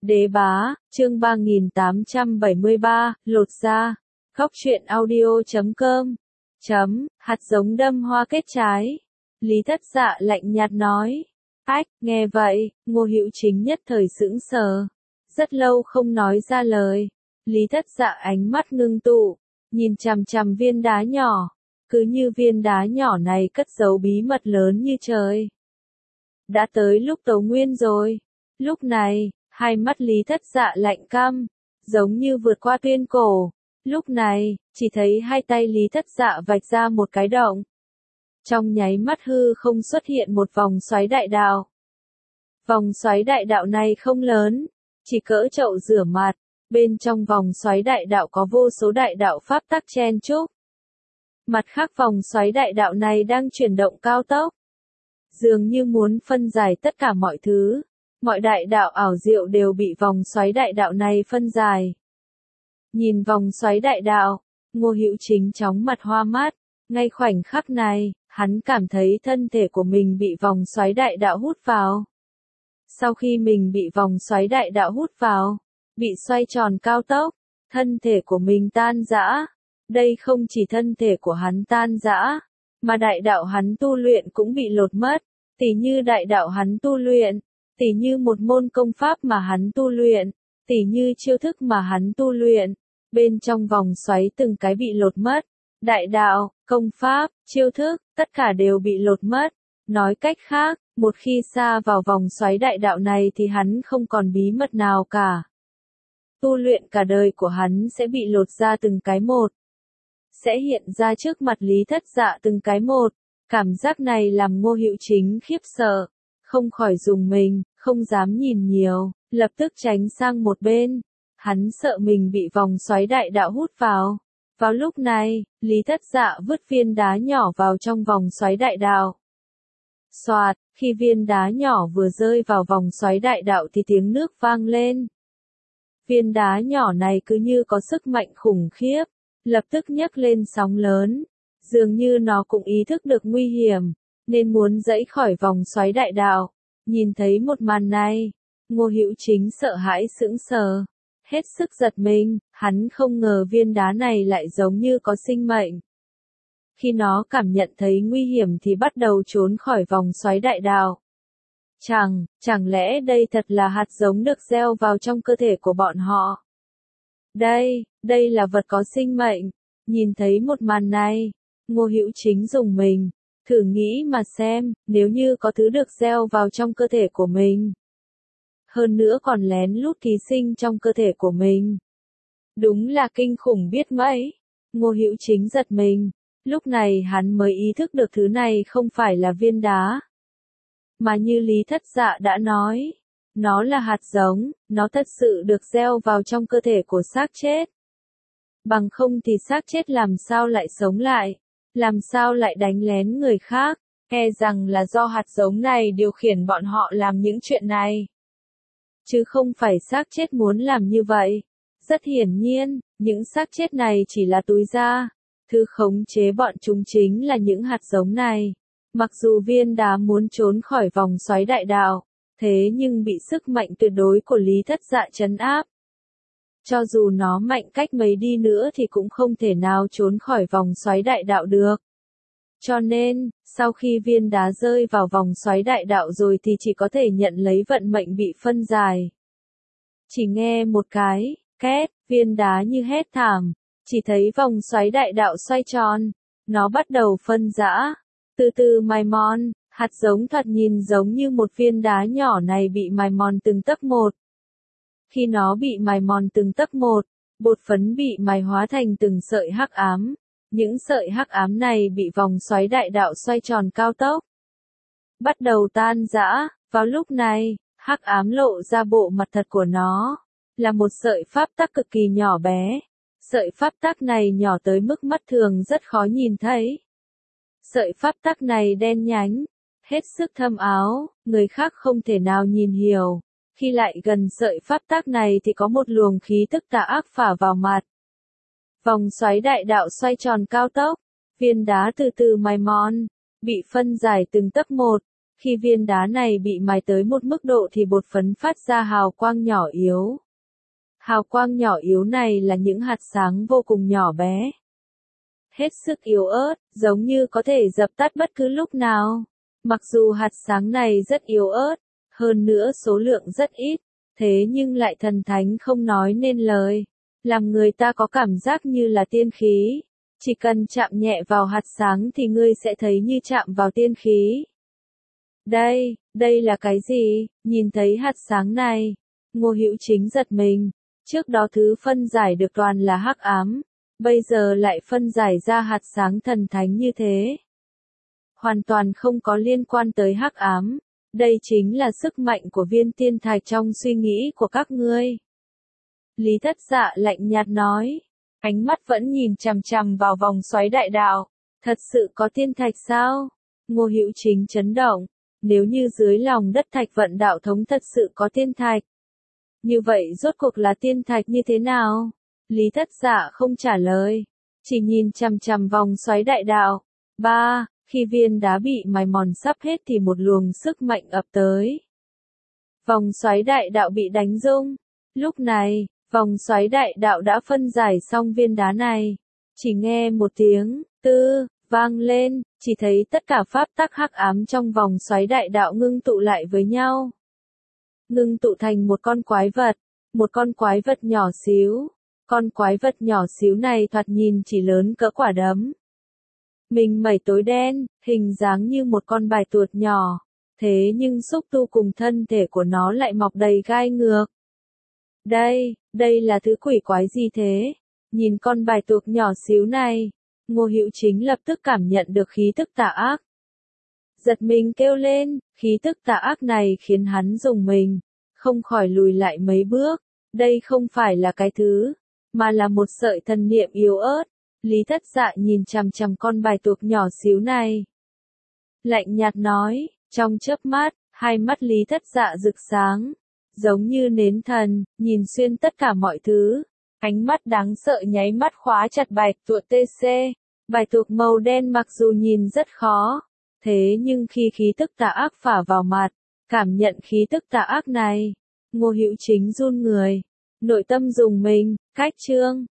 Đế bá, chương 3873, lột da. Góc truyện audio.com. Hạt giống đâm hoa kết trái. Lý Thất Dạ lạnh nhạt nói. Ách, nghe vậy, Ngô Hữu Chính nhất thời sững sờ. Rất lâu không nói ra lời. Lý Thất Dạ ánh mắt ngưng tụ, nhìn chằm chằm viên đá nhỏ. Cứ như viên đá nhỏ này cất giấu bí mật lớn như trời. Đã tới lúc tấu nguyên rồi. Lúc này, hai mắt Lý Thất Dạ lạnh căm, giống như vượt qua tuyên cổ. Lúc này, chỉ thấy hai tay Lý Thất Dạ vạch ra một cái động. Trong nháy mắt hư không xuất hiện một vòng xoáy đại đạo. Vòng xoáy đại đạo này không lớn, chỉ cỡ chậu rửa mặt. Bên trong vòng xoáy đại đạo có vô số đại đạo pháp tắc chen chúc. Mặt khác vòng xoáy đại đạo này đang chuyển động cao tốc. Dường như muốn phân giải tất cả mọi thứ. Mọi đại đạo ảo diệu đều bị vòng xoáy đại đạo này phân giải. Nhìn vòng xoáy đại đạo, Ngô Hữu Chính chóng mặt hoa mắt. Ngay khoảnh khắc này, hắn cảm thấy thân thể của mình bị vòng xoáy đại đạo hút vào. Sau khi mình bị vòng xoáy đại đạo hút vào, bị xoay tròn cao tốc, thân thể của mình tan rã. Đây không chỉ thân thể của hắn tan rã, mà đại đạo hắn tu luyện cũng bị lột mất. Tỉ như đại đạo hắn tu luyện, tỉ như một môn công pháp mà hắn tu luyện, tỉ như chiêu thức mà hắn tu luyện, bên trong vòng xoáy từng cái bị lột mất. Đại đạo, công pháp, chiêu thức, tất cả đều bị lột mất. Nói cách khác, một khi xa vào vòng xoáy đại đạo này thì hắn không còn bí mật nào cả. Tu luyện cả đời của hắn sẽ bị lột ra từng cái một. Sẽ hiện ra trước mặt Lý Thất Dạ từng cái một. Cảm giác này làm Ngô Hữu Chính khiếp sợ, không khỏi rùng mình, không dám nhìn nhiều, lập tức tránh sang một bên. Hắn sợ mình bị vòng xoáy đại đạo hút vào. Vào lúc này, Lý Thất Dạ vứt viên đá nhỏ vào trong vòng xoáy đại đạo. Xoạt, khi viên đá nhỏ vừa rơi vào vòng xoáy đại đạo thì tiếng nước vang lên. Viên đá nhỏ này cứ như có sức mạnh khủng khiếp, lập tức nhấc lên sóng lớn. Dường như nó cũng ý thức được nguy hiểm, nên muốn giãy khỏi vòng xoáy đại đạo. Nhìn thấy một màn này, Ngô Hữu Chính sợ hãi sững sờ, hết sức giật mình, hắn không ngờ viên đá này lại giống như có sinh mệnh. Khi nó cảm nhận thấy nguy hiểm thì bắt đầu trốn khỏi vòng xoáy đại đạo. Chẳng lẽ đây thật là hạt giống được gieo vào trong cơ thể của bọn họ? Đây là vật có sinh mệnh. Nhìn thấy một màn này, Ngô Hữu Chính rùng mình, thử nghĩ mà xem, nếu như có thứ được gieo vào trong cơ thể của mình. Hơn nữa còn lén lút ký sinh trong cơ thể của mình. Đúng là kinh khủng biết mấy. Ngô Hữu Chính giật mình, lúc này hắn mới ý thức được thứ này không phải là viên đá. Mà như Lý Thất Dạ đã nói, nó là hạt giống, nó thật sự được gieo vào trong cơ thể của xác chết. Bằng không thì xác chết làm sao lại sống lại, làm sao lại đánh lén người khác, e rằng là do hạt giống này điều khiển bọn họ làm những chuyện này. Chứ không phải xác chết muốn làm như vậy. Rất hiển nhiên, những xác chết này chỉ là túi da, thứ khống chế bọn chúng chính là những hạt giống này. Mặc dù viên đá muốn trốn khỏi vòng xoáy đại đạo, thế nhưng bị sức mạnh tuyệt đối của Lý Thất Dạ trấn áp. Cho dù nó mạnh cách mấy đi nữa thì cũng không thể nào trốn khỏi vòng xoáy đại đạo được. Cho nên, sau khi viên đá rơi vào vòng xoáy đại đạo rồi thì chỉ có thể nhận lấy vận mệnh bị phân giải. Chỉ nghe một cái, két, viên đá như hét thảm, chỉ thấy vòng xoáy đại đạo xoay tròn, nó bắt đầu phân rã, từ từ mài mòn, hạt giống thoạt nhìn giống như một viên đá nhỏ này bị mài mòn từng tấc một. Khi nó bị mài mòn từng tấc một, bột phấn bị mài hóa thành từng sợi hắc ám. Những sợi hắc ám này bị vòng xoáy đại đạo xoay tròn cao tốc, bắt đầu tan rã. Vào lúc này, hắc ám lộ ra bộ mặt thật của nó, là một sợi pháp tắc cực kỳ nhỏ bé. Sợi pháp tắc này nhỏ tới mức mắt thường rất khó nhìn thấy. Sợi pháp tắc này đen nhánh, hết sức thâm áo, người khác không thể nào nhìn hiểu. Khi lại gần sợi pháp tắc này thì có một luồng khí tức tà ác phả vào mặt. Vòng xoáy đại đạo xoay tròn cao tốc, viên đá từ từ mài mòn, bị phân giải từng tấc một. khi viên đá này bị mài tới một mức độ thì bột phấn phát ra hào quang nhỏ yếu. Hào quang nhỏ yếu này là những hạt sáng vô cùng nhỏ bé. Hết sức yếu ớt, giống như có thể dập tắt bất cứ lúc nào. Mặc dù hạt sáng này rất yếu ớt, hơn nữa số lượng rất ít, thế nhưng lại thần thánh không nói nên lời, làm người ta có cảm giác như là tiên khí. Chỉ cần chạm nhẹ vào hạt sáng thì ngươi sẽ thấy như chạm vào tiên khí. Đây là cái gì? Nhìn thấy hạt sáng này, Ngô Hữu Chính giật mình. Trước đó thứ phân giải được toàn là hắc ám, bây giờ lại phân giải ra hạt sáng thần thánh như thế. Hoàn toàn không có liên quan tới hắc ám, đây chính là sức mạnh của viên tiên thạch trong suy nghĩ của các ngươi. Lý Thất Dạ lạnh nhạt nói, ánh mắt vẫn nhìn chằm chằm vào vòng xoáy đại đạo. Thật sự có tiên thạch sao? Ngô Hữu Chính chấn động, nếu như dưới lòng đất thạch vận đạo thống thật sự có tiên thạch. Như vậy rốt cuộc là tiên thạch như thế nào? Lý Thất Dạ không trả lời, chỉ nhìn chằm chằm vòng xoáy đại đạo. Khi viên đá bị mài mòn sắp hết thì một luồng sức mạnh ập tới. Vòng xoáy đại đạo bị đánh rung. Lúc này, vòng xoáy đại đạo đã phân giải xong viên đá này. Chỉ nghe một tiếng tư vang lên, chỉ thấy tất cả pháp tắc hắc ám trong vòng xoáy đại đạo ngưng tụ lại với nhau. Ngưng tụ thành một con quái vật nhỏ xíu. Con quái vật nhỏ xíu này thoạt nhìn chỉ lớn cỡ quả đấm. Mình mẩy tối đen, hình dáng như một con bài tuột nhỏ, thế nhưng xúc tu cùng thân thể của nó lại mọc đầy gai ngược. Đây là thứ quỷ quái gì thế? Nhìn con bài tuột nhỏ xíu này, Ngô Hữu Chính lập tức cảm nhận được khí tức tà ác. Giật mình kêu lên, khí tức tà ác này khiến hắn rùng mình, không khỏi lùi lại mấy bước. Đây không phải là cái thứ, mà là một sợi thần niệm yếu ớt. Lý Thất Dạ nhìn chằm chằm con bài tuộc nhỏ xíu này. Lạnh nhạt nói, trong chớp mắt, hai mắt Lý Thất Dạ rực sáng, giống như nến thần, nhìn xuyên tất cả mọi thứ. Ánh mắt đáng sợ nháy mắt khóa chặt bài tuộc TC. Bài tuộc màu đen mặc dù nhìn rất khó, thế nhưng khi khí tức tà ác phả vào mặt, cảm nhận khí tức tà ác này, Ngô Hữu Chính run người, nội tâm rùng mình. Cách chương